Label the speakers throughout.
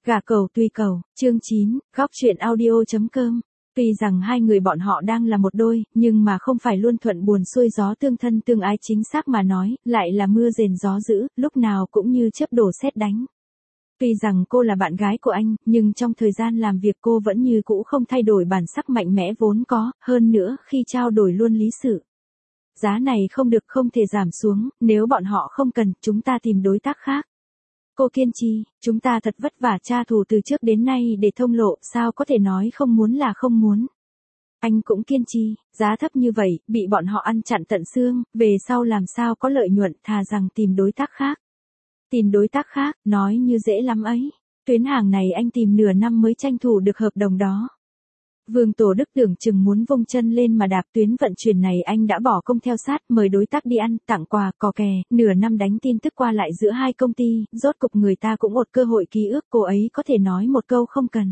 Speaker 1: Gả cầu tùy cầu, chương 9, góc truyện audio.com. Tuy rằng hai người bọn họ đang là một đôi, nhưng mà không phải luôn thuận buồm xuôi gió tương thân tương ái, chính xác mà nói, lại là mưa rền gió dữ, lúc nào cũng như chớp đổ sét đánh. Tuy rằng cô là bạn gái của anh, nhưng trong thời gian làm việc cô vẫn như cũ không thay đổi bản sắc mạnh mẽ vốn có, hơn nữa khi trao đổi luôn lý sự. Giá này không được, không thể giảm xuống, nếu bọn họ không cần, chúng ta tìm đối tác khác. Cô kiên trì, chúng ta thật vất vả tra thủ từ trước đến nay để thông lộ, sao có thể nói không muốn là không muốn. Anh cũng kiên trì, giá thấp như vậy, bị bọn họ ăn chặn tận xương, về sau làm sao có lợi nhuận, thà rằng tìm đối tác khác. Tìm đối tác khác, nói như dễ lắm ấy. Tuyến hàng này anh tìm nửa năm mới tranh thủ được hợp đồng đó. Vương Tổ Đức tưởng chừng muốn vung chân lên mà đạp, tuyến vận chuyển này anh đã bỏ công theo sát, mời đối tác đi ăn, tặng quà, cò kè, nửa năm đánh tin tức qua lại giữa hai công ty, rốt cục người ta cũng ột cơ hội ký ước, cô ấy có thể nói một câu không cần.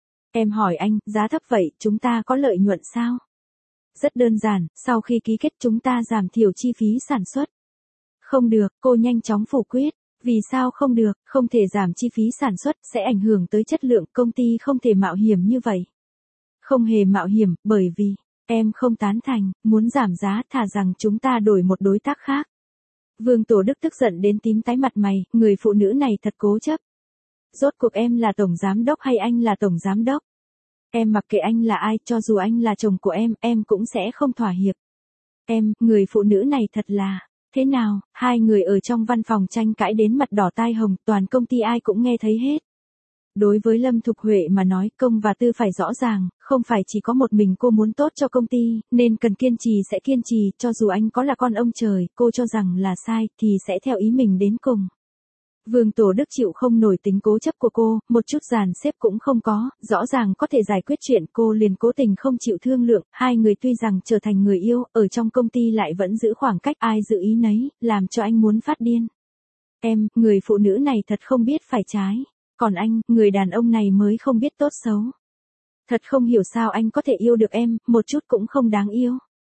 Speaker 1: Em hỏi anh, giá thấp vậy, chúng ta có lợi nhuận sao? Rất đơn giản, sau khi ký kết chúng ta giảm thiểu chi phí sản xuất. Không được, cô nhanh chóng phủ quyết. Vì sao không được, không thể giảm chi phí sản xuất, sẽ ảnh hưởng tới chất lượng, công ty không thể mạo hiểm như vậy. Không hề mạo hiểm, bởi vì, em không tán thành, muốn giảm giá, thà rằng chúng ta đổi một đối tác khác. Vương Tổ Đức tức giận đến tím tái mặt mày, người phụ nữ này thật cố chấp. Rốt cuộc em là tổng giám đốc hay anh là tổng giám đốc? Em mặc kệ anh là ai, cho dù anh là chồng của em cũng sẽ không thỏa hiệp. Em, người phụ nữ này thật là... Thế nào, hai người ở trong văn phòng tranh cãi đến mặt đỏ tai hồng, toàn công ty ai cũng nghe thấy hết. Đối với Lâm Thục Huệ mà nói, công và tư phải rõ ràng, không phải chỉ có một mình cô muốn tốt cho công ty, nên cần kiên trì sẽ kiên trì, cho dù anh có là con ông trời, cô cho rằng là sai, thì sẽ theo ý mình đến cùng. Vương Tổ Đức chịu không nổi tính cố chấp của cô, một chút dàn xếp cũng không có, rõ ràng có thể giải quyết chuyện, cô liền cố tình không chịu thương lượng, hai người tuy rằng trở thành người yêu, ở trong công ty lại vẫn giữ khoảng cách, ai giữ ý nấy, làm cho anh muốn phát điên. Em, người phụ nữ này thật không biết phải trái, còn anh, người đàn ông này mới không biết tốt xấu. Thật không hiểu sao anh có thể yêu được em, một chút cũng không đáng yêu.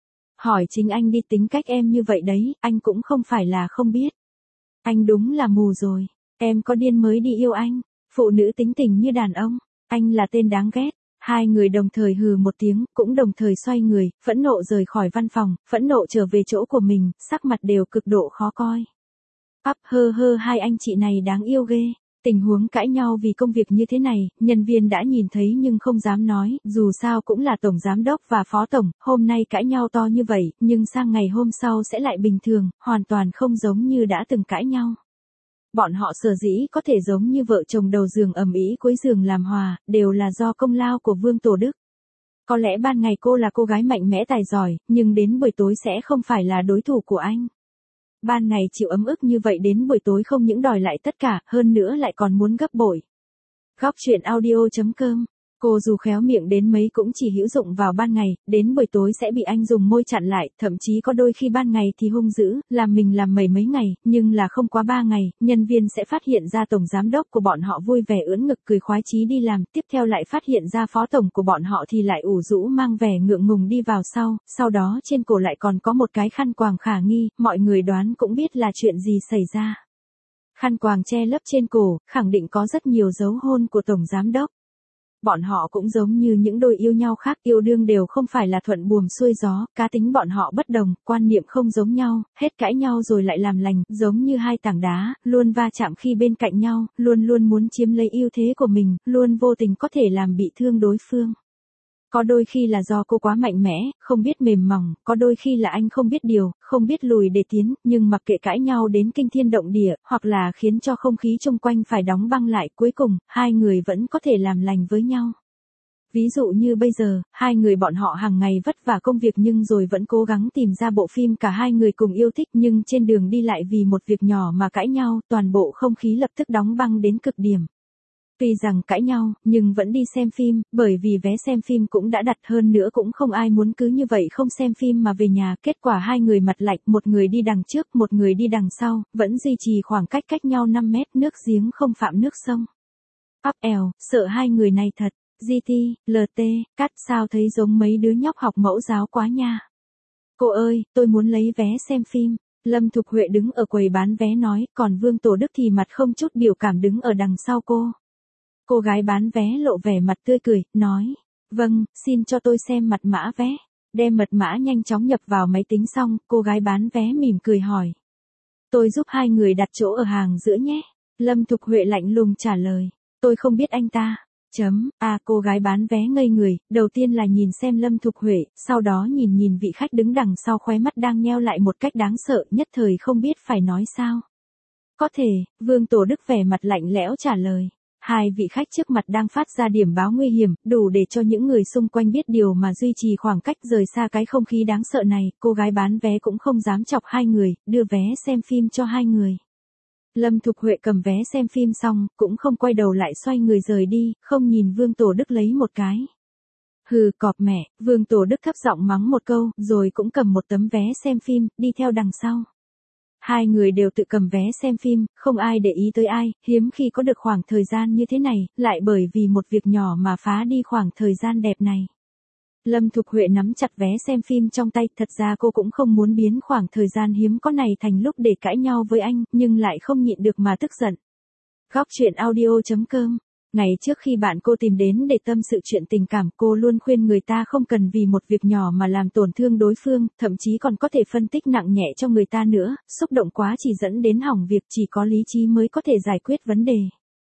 Speaker 1: Hỏi chính anh đi, tính cách em như vậy đấy, anh cũng không phải là không biết. Anh đúng là mù rồi, em có điên mới đi yêu anh, phụ nữ tính tình như đàn ông, anh là tên đáng ghét. Hai người đồng thời hừ một tiếng, cũng đồng thời xoay người, phẫn nộ rời khỏi văn phòng, phẫn nộ trở về chỗ của mình, sắc mặt đều cực độ khó coi. Hai anh chị này đáng yêu ghê. Tình huống cãi nhau vì công việc như thế này, nhân viên đã nhìn thấy nhưng không dám nói, dù sao cũng là tổng giám đốc và phó tổng, hôm nay cãi nhau to như vậy, nhưng sang ngày hôm sau sẽ lại bình thường, hoàn toàn không giống như đã từng cãi nhau. Bọn họ sở dĩ có thể giống như vợ chồng đầu giường ầm ĩ cuối giường làm hòa, đều là do công lao của Vương Tổ Đức. Có lẽ ban ngày cô là cô gái mạnh mẽ tài giỏi, nhưng đến buổi tối sẽ không phải là đối thủ của anh. Ban ngày chịu ấm ức như vậy, đến buổi tối không những đòi lại tất cả, hơn nữa lại còn muốn gấp bội. Góc truyện audio.com. Cô dù khéo miệng đến mấy cũng chỉ hữu dụng vào ban ngày, đến buổi tối sẽ bị anh dùng môi chặn lại, thậm chí có đôi khi ban ngày thì hung dữ, làm mình làm mấy ngày, nhưng là không quá 3 ngày, nhân viên sẽ phát hiện ra tổng giám đốc của bọn họ vui vẻ ưỡn ngực cười khoái chí đi làm, tiếp theo lại phát hiện ra phó tổng của bọn họ thì lại ủ rũ mang vẻ ngượng ngùng đi vào sau đó trên cổ lại còn có một cái khăn quàng khả nghi, mọi người đoán cũng biết là chuyện gì xảy ra. Khăn quàng che lấp trên cổ, khẳng định có rất nhiều dấu hôn của tổng giám đốc. Bọn họ cũng giống như những đôi yêu nhau khác, yêu đương đều không phải là thuận buồm xuôi gió, cá tính bọn họ bất đồng, quan niệm không giống nhau, hết cãi nhau rồi lại làm lành, giống như hai tảng đá, luôn va chạm khi bên cạnh nhau, luôn luôn muốn chiếm lấy ưu thế của mình, luôn vô tình có thể làm bị thương đối phương. Có đôi khi là do cô quá mạnh mẽ, không biết mềm mỏng, có đôi khi là anh không biết điều, không biết lùi để tiến, nhưng mặc kệ cãi nhau đến kinh thiên động địa, hoặc là khiến cho không khí xung quanh phải đóng băng lại, cuối cùng, hai người vẫn có thể làm lành với nhau. Ví dụ như bây giờ, hai người bọn họ hàng ngày vất vả công việc nhưng rồi vẫn cố gắng tìm ra bộ phim cả hai người cùng yêu thích, nhưng trên đường đi lại vì một việc nhỏ mà cãi nhau, toàn bộ không khí lập tức đóng băng đến cực điểm. Tuy rằng cãi nhau, nhưng vẫn đi xem phim, bởi vì vé xem phim cũng đã đặt, hơn nữa cũng không ai muốn cứ như vậy không xem phim mà về nhà, kết quả hai người mặt lạnh, một người đi đằng trước, một người đi đằng sau, vẫn duy trì khoảng cách cách nhau 5 mét, nước giếng không phạm nước sông. Sợ hai người này thật, GT, LT, cắt sao thấy giống mấy đứa nhóc học mẫu giáo quá nha. Cô ơi, tôi muốn lấy vé xem phim. Lâm Thục Huệ đứng ở quầy bán vé nói, còn Vương Tổ Đức thì mặt không chút biểu cảm đứng ở đằng sau cô. Cô gái bán vé lộ vẻ mặt tươi cười, nói. Vâng, xin cho tôi xem mật mã vé. Đem mật mã nhanh chóng nhập vào máy tính xong, cô gái bán vé mỉm cười hỏi. Tôi giúp hai người đặt chỗ ở hàng giữa nhé. Lâm Thục Huệ lạnh lùng trả lời. Tôi không biết anh ta. Cô gái bán vé ngây người, đầu tiên là nhìn xem Lâm Thục Huệ, sau đó nhìn vị khách đứng đằng sau, khóe mắt đang nheo lại một cách đáng sợ, nhất thời không biết phải nói sao. Có thể, Vương Tổ Đức vẻ mặt lạnh lẽo trả lời. Hai vị khách trước mặt đang phát ra điểm báo nguy hiểm, đủ để cho những người xung quanh biết điều mà duy trì khoảng cách rời xa cái không khí đáng sợ này, cô gái bán vé cũng không dám chọc hai người, đưa vé xem phim cho hai người. Lâm Thục Huệ cầm vé xem phim xong, cũng không quay đầu lại xoay người rời đi, không nhìn Vương Tổ Đức lấy một cái. Hừ, cọp mẹ, Vương Tổ Đức thấp giọng mắng một câu, rồi cũng cầm một tấm vé xem phim, đi theo đằng sau. Hai người đều tự cầm vé xem phim, không ai để ý tới ai, hiếm khi có được khoảng thời gian như thế này, lại bởi vì một việc nhỏ mà phá đi khoảng thời gian đẹp này. Lâm Thục Huệ nắm chặt vé xem phim trong tay, thật ra cô cũng không muốn biến khoảng thời gian hiếm có này thành lúc để cãi nhau với anh, nhưng lại không nhịn được mà tức giận. Góc truyện audio.com. Ngày trước khi bạn cô tìm đến để tâm sự chuyện tình cảm, cô luôn khuyên người ta không cần vì một việc nhỏ mà làm tổn thương đối phương, thậm chí còn có thể phân tích nặng nhẹ cho người ta nữa, xúc động quá chỉ dẫn đến hỏng việc, chỉ có lý trí mới có thể giải quyết vấn đề.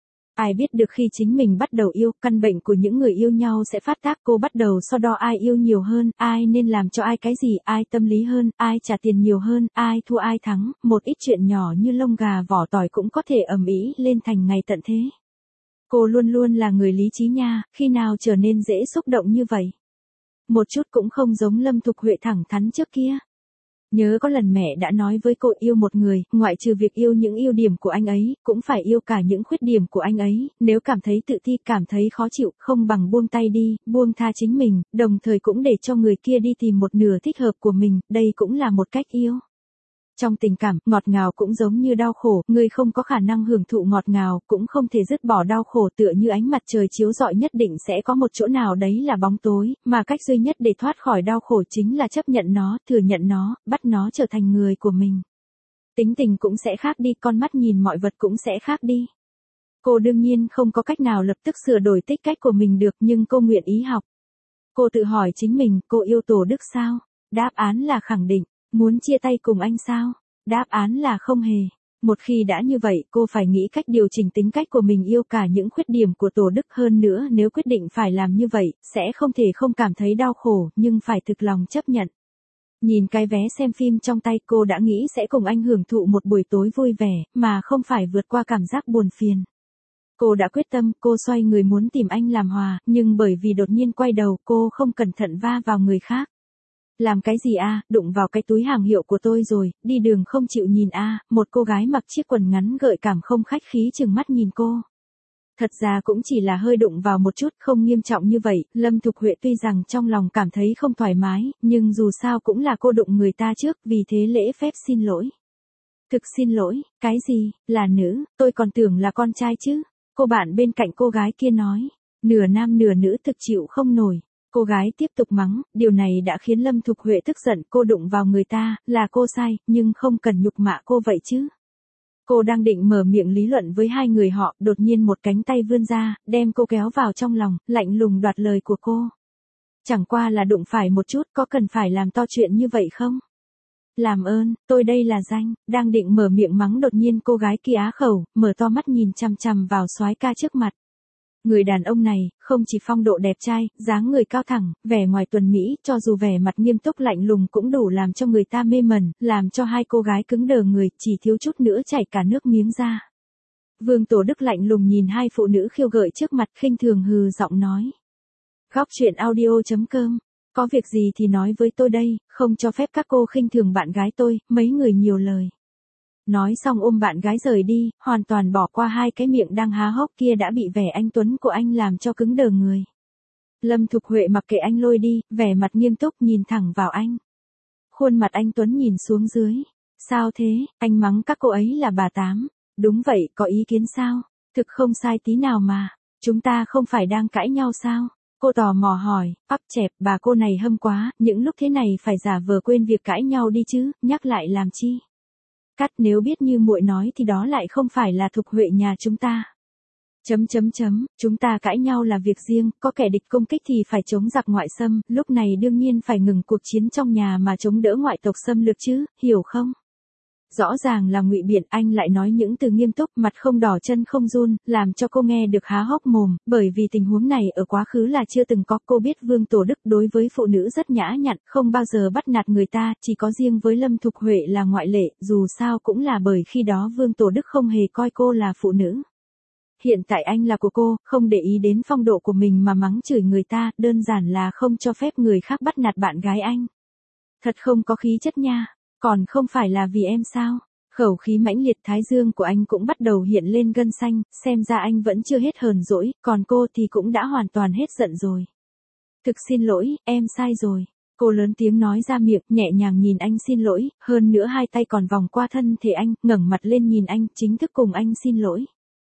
Speaker 1: Ai biết được khi chính mình bắt đầu yêu, căn bệnh của những người yêu nhau sẽ phát tác, cô bắt đầu so đo ai yêu nhiều hơn, ai nên làm cho ai cái gì, ai tâm lý hơn, ai trả tiền nhiều hơn, ai thua ai thắng, một ít chuyện nhỏ như lông gà vỏ tỏi cũng có thể ầm ĩ lên thành ngày tận thế. Cô luôn luôn là người lý trí nha, khi nào trở nên dễ xúc động như vậy. Một chút cũng không giống Lâm Thục Huệ thẳng thắn trước kia. Nhớ có lần mẹ đã nói với cô yêu một người, ngoại trừ việc yêu những ưu điểm của anh ấy, cũng phải yêu cả những khuyết điểm của anh ấy, nếu cảm thấy tự ti, cảm thấy khó chịu, không bằng buông tay đi, buông tha chính mình, đồng thời cũng để cho người kia đi tìm một nửa thích hợp của mình, đây cũng là một cách yêu. Trong tình cảm, ngọt ngào cũng giống như đau khổ, người không có khả năng hưởng thụ ngọt ngào, cũng không thể dứt bỏ đau khổ, tựa như ánh mặt trời chiếu rọi nhất định sẽ có một chỗ nào đấy là bóng tối, mà cách duy nhất để thoát khỏi đau khổ chính là chấp nhận nó, thừa nhận nó, bắt nó trở thành người của mình. Tính tình cũng sẽ khác đi, con mắt nhìn mọi vật cũng sẽ khác đi. Cô đương nhiên không có cách nào lập tức sửa đổi tích cách của mình được, nhưng cô nguyện ý học. Cô tự hỏi chính mình, cô yêu Tổ Đức sao? Đáp án là khẳng định. Muốn chia tay cùng anh sao? Đáp án là không hề. Một khi đã như vậy, cô phải nghĩ cách điều chỉnh tính cách của mình, yêu cả những khuyết điểm của Tổ Đức, hơn nữa nếu quyết định phải làm như vậy, sẽ không thể không cảm thấy đau khổ, nhưng phải thực lòng chấp nhận. Nhìn cái vé xem phim trong tay, cô đã nghĩ sẽ cùng anh hưởng thụ một buổi tối vui vẻ, mà không phải vượt qua cảm giác buồn phiền. Cô đã quyết tâm, cô xoay người muốn tìm anh làm hòa, nhưng bởi vì đột nhiên quay đầu, cô không cẩn thận va vào người khác. Làm cái gì a? Đụng vào cái túi hàng hiệu của tôi rồi, đi đường không chịu nhìn a? Một cô gái mặc chiếc quần ngắn gợi cảm không khách khí chừng mắt nhìn cô. Thật ra cũng chỉ là hơi đụng vào một chút, không nghiêm trọng như vậy, Lâm Thục Huệ tuy rằng trong lòng cảm thấy không thoải mái, nhưng dù sao cũng là cô đụng người ta trước, vì thế lễ phép xin lỗi. Thực xin lỗi, cái gì, là nữ, tôi còn tưởng là con trai chứ. Cô bạn bên cạnh cô gái kia nói, nửa nam nửa nữ thực chịu không nổi. Cô gái tiếp tục mắng, điều này đã khiến Lâm Thục Huệ tức giận, cô đụng vào người ta, là cô sai, nhưng không cần nhục mạ cô vậy chứ. Cô đang định mở miệng lý luận với hai người họ, đột nhiên một cánh tay vươn ra, đem cô kéo vào trong lòng, lạnh lùng đoạt lời của cô. Chẳng qua là đụng phải một chút, có cần phải làm to chuyện như vậy không? Làm ơn, tôi đây là Danh, đang định mở miệng mắng, đột nhiên cô gái kia á khẩu, mở to mắt nhìn chằm chằm vào soái ca trước mặt. Người đàn ông này, không chỉ phong độ đẹp trai, dáng người cao thẳng, vẻ ngoài tuấn mỹ, cho dù vẻ mặt nghiêm túc lạnh lùng cũng đủ làm cho người ta mê mẩn, làm cho hai cô gái cứng đờ người, chỉ thiếu chút nữa chảy cả nước miếng ra. Vương Tổ Đức lạnh lùng nhìn hai phụ nữ khiêu gợi trước mặt, khinh thường hừ giọng nói. Góc truyện audio.com. Có việc gì thì nói với tôi đây, không cho phép các cô khinh thường bạn gái tôi, mấy người nhiều lời. Nói xong ôm bạn gái rời đi, hoàn toàn bỏ qua hai cái miệng đang há hốc kia đã bị vẻ anh tuấn của anh làm cho cứng đờ người. Lâm Thục Huệ mặc kệ anh lôi đi, vẻ mặt nghiêm túc nhìn thẳng vào anh. Khuôn mặt anh tuấn nhìn xuống dưới. Sao thế, anh mắng các cô ấy là bà tám. Đúng vậy, có ý kiến sao? Thực không sai tí nào mà. Chúng ta không phải đang cãi nhau sao? Cô tò mò hỏi, ắp chẹp, bà cô này hâm quá, những lúc thế này phải giả vờ quên việc cãi nhau đi chứ, nhắc lại làm chi? Cắt, nếu biết như muội nói thì đó lại không phải là Thục Huệ nhà chúng ta. Chúng ta cãi nhau là việc riêng, có kẻ địch công kích thì phải chống giặc ngoại xâm, lúc này đương nhiên phải ngừng cuộc chiến trong nhà mà chống đỡ ngoại tộc xâm lược chứ, hiểu không? Rõ ràng là ngụy biện, anh lại nói những từ nghiêm túc, mặt không đỏ chân không run, làm cho cô nghe được há hốc mồm, bởi vì tình huống này ở quá khứ là chưa từng có. Cô biết Vương Tổ Đức đối với phụ nữ rất nhã nhặn, không bao giờ bắt nạt người ta, chỉ có riêng với Lâm Thục Huệ là ngoại lệ, dù sao cũng là bởi khi đó Vương Tổ Đức không hề coi cô là phụ nữ. Hiện tại anh là của cô, không để ý đến phong độ của mình mà mắng chửi người ta, đơn giản là không cho phép người khác bắt nạt bạn gái anh. Thật không có khí chất nha. Còn không phải là vì em sao? Khẩu khí mãnh liệt, thái dương của anh cũng bắt đầu hiện lên gân xanh, xem ra anh vẫn chưa hết hờn dỗi, còn cô thì cũng đã hoàn toàn hết giận rồi. Thực xin lỗi, em sai rồi. Cô lớn tiếng nói ra miệng, nhẹ nhàng nhìn anh xin lỗi, hơn nữa hai tay còn vòng qua thân thể anh, ngẩng mặt lên nhìn anh, chính thức cùng anh xin lỗi.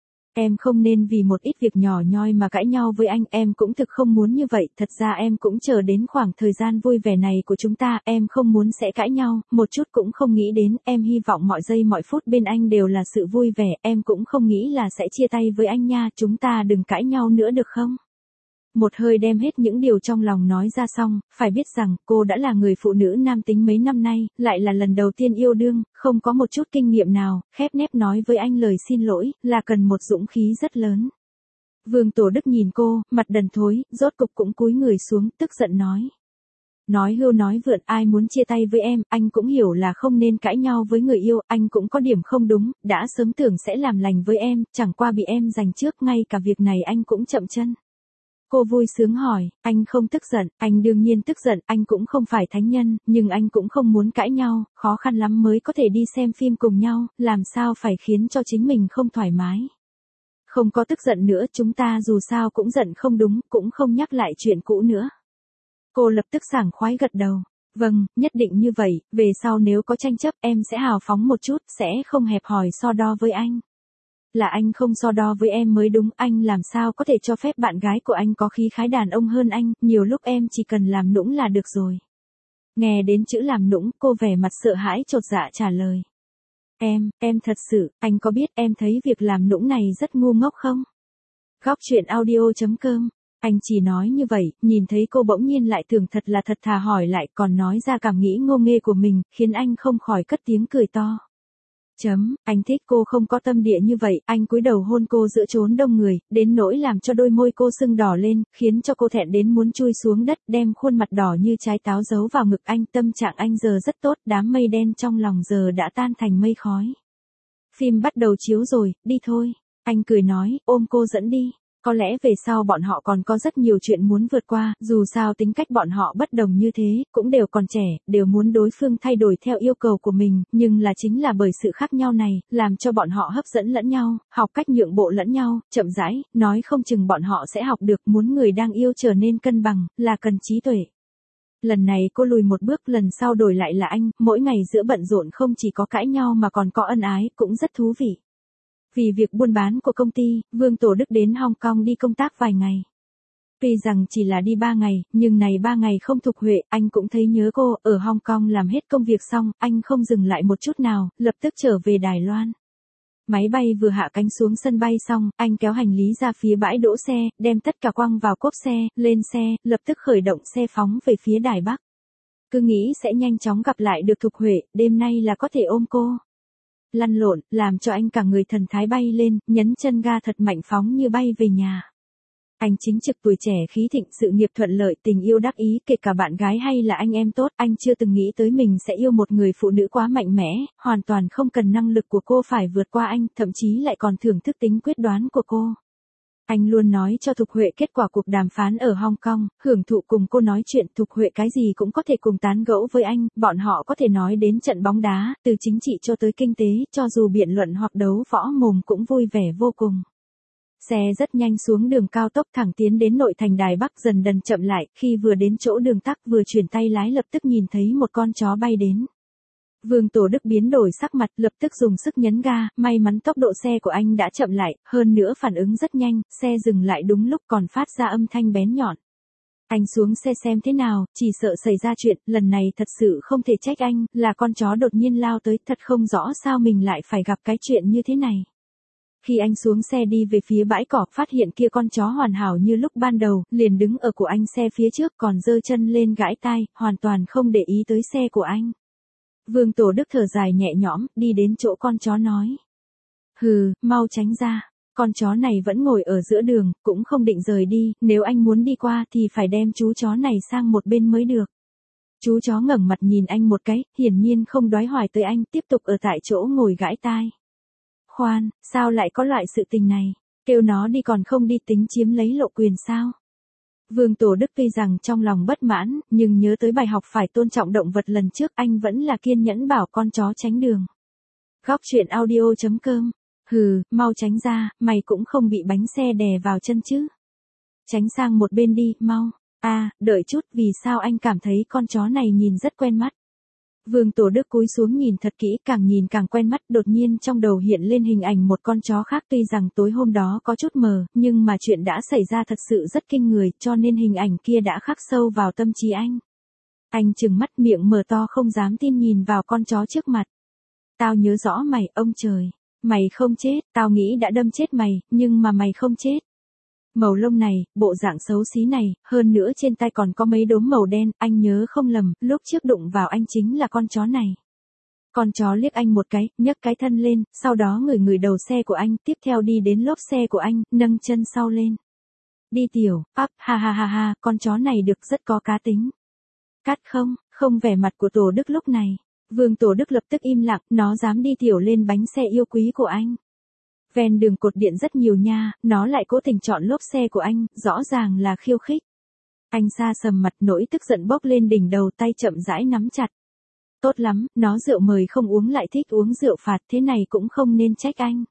Speaker 1: Em không nên vì một ít việc nhỏ nhoi mà cãi nhau với anh, em cũng thực không muốn như vậy, thật ra em cũng chờ đến khoảng thời gian vui vẻ này của chúng ta, em không muốn sẽ cãi nhau, một chút cũng không nghĩ đến, em hy vọng mọi giây mọi phút bên anh đều là sự vui vẻ, em cũng không nghĩ là sẽ chia tay với anh nha, chúng ta đừng cãi nhau nữa được không? Một hơi đem hết những điều trong lòng nói ra xong, phải biết rằng cô đã là người phụ nữ nam tính mấy năm nay, lại là lần đầu tiên yêu đương, không có một chút kinh nghiệm nào, khép nép nói với anh lời xin lỗi, là cần một dũng khí rất lớn. Vương Tổ Đức nhìn cô, mặt đần thối, rốt cục cũng cúi người xuống, tức giận nói. Nói hưu nói vượn, ai muốn chia tay với em, anh cũng hiểu là không nên cãi nhau với người yêu, anh cũng có điểm không đúng, đã sớm tưởng sẽ làm lành với em, chẳng qua bị em giành trước, ngay cả việc này anh cũng chậm chân. Cô vui sướng hỏi, anh không tức giận, anh đương nhiên tức giận, anh cũng không phải thánh nhân, nhưng anh cũng không muốn cãi nhau, khó khăn lắm mới có thể đi xem phim cùng nhau, làm sao phải khiến cho chính mình không thoải mái. Không có tức giận nữa, chúng ta dù sao cũng giận không đúng, cũng không nhắc lại chuyện cũ nữa. Cô lập tức sảng khoái gật đầu. Vâng, nhất định như vậy, về sau nếu có tranh chấp em sẽ hào phóng một chút, sẽ không hẹp hòi so đo với anh. Là anh không so đo với em mới đúng, anh làm sao có thể cho phép bạn gái của anh có khí khái đàn ông hơn anh, nhiều lúc em chỉ cần làm nũng là được rồi. Nghe đến chữ làm nũng, cô vẻ mặt sợ hãi chột dạ trả lời. Em thật sự, anh có biết em thấy việc làm nũng này rất ngu ngốc không? Góc truyện audio.com. Anh chỉ nói như vậy, nhìn thấy cô bỗng nhiên lại tưởng thật là thật thà hỏi lại còn nói ra cảm nghĩ ngô nghê của mình, khiến anh không khỏi cất tiếng cười to. Anh thích cô không có tâm địa như vậy, anh cúi đầu hôn cô giữa chốn đông người, đến nỗi làm cho đôi môi cô sưng đỏ lên, khiến cho cô thẹn đến muốn chui xuống đất, đem khuôn mặt đỏ như trái táo giấu vào ngực anh, tâm trạng anh giờ rất tốt, đám mây đen trong lòng giờ đã tan thành mây khói. Phim bắt đầu chiếu rồi, đi thôi. Anh cười nói, ôm cô dẫn đi. Có lẽ về sau bọn họ còn có rất nhiều chuyện muốn vượt qua, dù sao tính cách bọn họ bất đồng như thế, cũng đều còn trẻ, đều muốn đối phương thay đổi theo yêu cầu của mình, nhưng là chính là bởi sự khác nhau này, làm cho bọn họ hấp dẫn lẫn nhau, học cách nhượng bộ lẫn nhau, chậm rãi, nói không chừng bọn họ sẽ học được muốn người đang yêu trở nên cân bằng, là cần trí tuệ. Lần này cô lùi một bước, lần sau đổi lại là anh, mỗi ngày giữa bận rộn không chỉ có cãi nhau mà còn có ân ái, cũng rất thú vị. Vì việc buôn bán của công ty, Vương Tổ Đức đến Hong Kong đi công tác vài ngày. Tuy rằng chỉ là đi 3 ngày, nhưng này 3 ngày không Thục Huệ, anh cũng thấy nhớ cô, ở Hong Kong làm hết công việc xong, anh không dừng lại một chút nào, lập tức trở về Đài Loan. Máy bay vừa hạ cánh xuống sân bay xong, anh kéo hành lý ra phía bãi đỗ xe, đem tất cả quăng vào cốp xe, lên xe, lập tức khởi động xe phóng về phía Đài Bắc. Cứ nghĩ sẽ nhanh chóng gặp lại được Thục Huệ, đêm nay là có thể ôm cô. Lăn lộn, làm cho anh cả người thần thái bay lên, nhấn chân ga thật mạnh phóng như bay về nhà. Anh chính trực tuổi trẻ khí thịnh, sự nghiệp thuận lợi, tình yêu đắc ý, kể cả bạn gái hay là anh em tốt, anh chưa từng nghĩ tới mình sẽ yêu một người phụ nữ quá mạnh mẽ, hoàn toàn không cần năng lực của cô phải vượt qua anh, thậm chí lại còn thưởng thức tính quyết đoán của cô. Anh luôn nói cho Thục Huệ kết quả cuộc đàm phán ở Hong Kong, hưởng thụ cùng cô nói chuyện, Thục Huệ cái gì cũng có thể cùng tán gẫu với anh, bọn họ có thể nói đến trận bóng đá, từ chính trị cho tới kinh tế, cho dù biện luận hoặc đấu võ mồm cũng vui vẻ vô cùng. Xe rất nhanh xuống đường cao tốc thẳng tiến đến nội thành Đài Bắc, dần dần chậm lại, khi vừa đến chỗ đường tắc vừa chuyển tay lái lập tức nhìn thấy một con chó bay đến. Vương Tổ Đức biến đổi sắc mặt, lập tức dùng sức nhấn ga, may mắn tốc độ xe của anh đã chậm lại, hơn nữa phản ứng rất nhanh, xe dừng lại đúng lúc còn phát ra âm thanh bén nhọn. Anh xuống xe xem thế nào, chỉ sợ xảy ra chuyện, lần này thật sự không thể trách anh, là con chó đột nhiên lao tới, thật không rõ sao mình lại phải gặp cái chuyện như thế này. Khi anh xuống xe đi về phía bãi cỏ, phát hiện kia con chó hoàn hảo như lúc ban đầu, liền đứng ở của anh xe phía trước còn giơ chân lên gãi tai, hoàn toàn không để ý tới xe của anh. Vương Tổ Đức thở dài nhẹ nhõm, đi đến chỗ con chó nói. Hừ, mau tránh ra. Con chó này vẫn ngồi ở giữa đường, cũng không định rời đi, nếu anh muốn đi qua thì phải đem chú chó này sang một bên mới được. Chú chó ngẩng mặt nhìn anh một cái, hiển nhiên không đoái hoài tới anh, tiếp tục ở tại chỗ ngồi gãi tai. Khoan, sao lại có loại sự tình này? Kêu nó đi còn không đi, tính chiếm lấy lộ quyền sao? Vương Tổ Đức tuy rằng trong lòng bất mãn, nhưng nhớ tới bài học phải tôn trọng động vật lần trước, anh vẫn là kiên nhẫn bảo con chó tránh đường. Góc truyện audio.com. Hừ, mau tránh ra, mày cũng không bị bánh xe đè vào chân chứ. Tránh sang một bên đi, mau. Đợi chút, vì sao anh cảm thấy con chó này nhìn rất quen mắt? Vương Tổ Đức cúi xuống nhìn thật kỹ, càng nhìn càng quen mắt, đột nhiên trong đầu hiện lên hình ảnh một con chó khác, tuy rằng tối hôm đó có chút mờ, nhưng mà chuyện đã xảy ra thật sự rất kinh người, cho nên hình ảnh kia đã khắc sâu vào tâm trí anh. Anh trừng mắt, miệng mở to không dám tin nhìn vào con chó trước mặt. Tao nhớ rõ mày, ông trời. Mày không chết, tao nghĩ đã đâm chết mày, nhưng mà mày không chết. Màu lông này, bộ dạng xấu xí này, hơn nữa trên tay còn có mấy đốm màu đen, anh nhớ không lầm, lúc trước đụng vào anh chính là con chó này. Con chó liếc anh một cái, nhấc cái thân lên, sau đó ngửi đầu xe của anh, tiếp theo đi đến lốp xe của anh, nâng chân sau lên. Đi tiểu, ha ha, con chó này được rất có cá tính. Cắt không vẻ mặt của Tổ Đức lúc này. Vương Tổ Đức lập tức im lặng, nó dám đi tiểu lên bánh xe yêu quý của anh. Ven đường cột điện rất nhiều nha, nó lại cố tình chọn lốp xe của anh, rõ ràng là khiêu khích. Anh xa sầm mặt, nỗi tức giận bốc lên đỉnh đầu, tay chậm rãi nắm chặt. Tốt lắm, nó rượu mời không uống lại thích uống rượu phạt, thế này cũng không nên trách anh.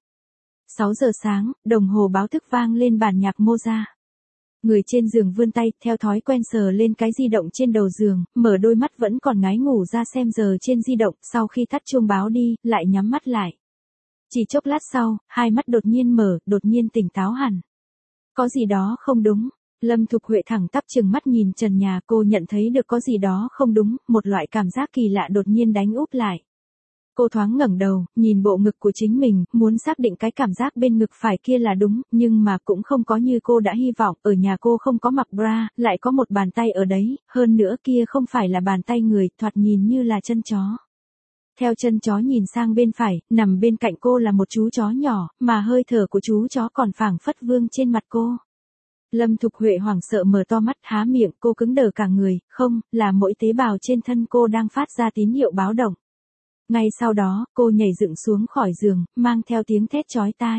Speaker 1: 6 giờ sáng, đồng hồ báo thức vang lên bản nhạc Mozart. Người trên giường vươn tay, theo thói quen sờ lên cái di động trên đầu giường, mở đôi mắt vẫn còn ngái ngủ ra xem giờ trên di động, sau khi tắt chuông báo đi, lại nhắm mắt lại. Chỉ chốc lát sau, hai mắt đột nhiên mở, đột nhiên tỉnh táo hẳn. Có gì đó không đúng. Lâm Thục Huệ thẳng tắp trừng mắt nhìn trần nhà, cô nhận thấy được có gì đó không đúng, một loại cảm giác kỳ lạ đột nhiên đánh úp lại. Cô thoáng ngẩng đầu, nhìn bộ ngực của chính mình, muốn xác định cái cảm giác bên ngực phải kia là đúng, nhưng mà cũng không có như cô đã hy vọng, ở nhà cô không có mặc bra, lại có một bàn tay ở đấy, hơn nữa kia không phải là bàn tay người, thoạt nhìn như là chân chó. Theo chân chó nhìn sang bên phải, nằm bên cạnh cô là một chú chó nhỏ, mà hơi thở của chú chó còn phảng phất vương trên mặt cô. Lâm Thục Huệ hoảng sợ mở to mắt, há miệng, cô cứng đờ cả người, không, là mỗi tế bào trên thân cô đang phát ra tín hiệu báo động. Ngay sau đó, cô nhảy dựng xuống khỏi giường, mang theo tiếng thét chói tai.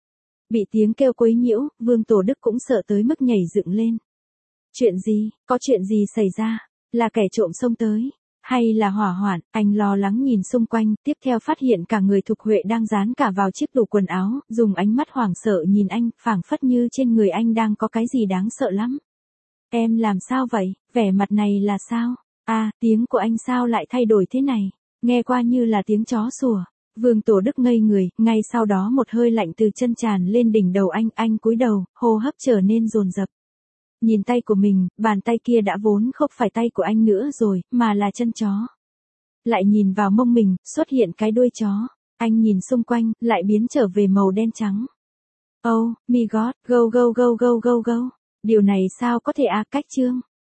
Speaker 1: Bị tiếng kêu quấy nhiễu, Vương Tổ Đức cũng sợ tới mức nhảy dựng lên. Chuyện gì, có chuyện gì xảy ra? Là kẻ trộm xông tới? Hay là hỏa hoạn? Anh lo lắng nhìn xung quanh, tiếp theo phát hiện cả người Thục Huệ đang dán cả vào chiếc tủ quần áo, dùng ánh mắt hoảng sợ nhìn anh, phảng phất như trên người anh đang có cái gì đáng sợ lắm. Em làm sao vậy? Vẻ mặt này là sao? Tiếng của anh sao lại thay đổi thế này? Nghe qua như là tiếng chó sủa. Vương Tổ Đức ngây người, ngay sau đó một hơi lạnh từ chân tràn lên đỉnh đầu anh cúi đầu, hô hấp trở nên dồn dập. Nhìn tay của mình, bàn tay kia đã vốn không phải tay của anh nữa rồi, mà là chân chó. Lại nhìn vào mông mình, xuất hiện cái đuôi chó. Anh nhìn xung quanh, lại biến trở về màu đen trắng. Oh, my God, go. Điều này sao có thể cách chương.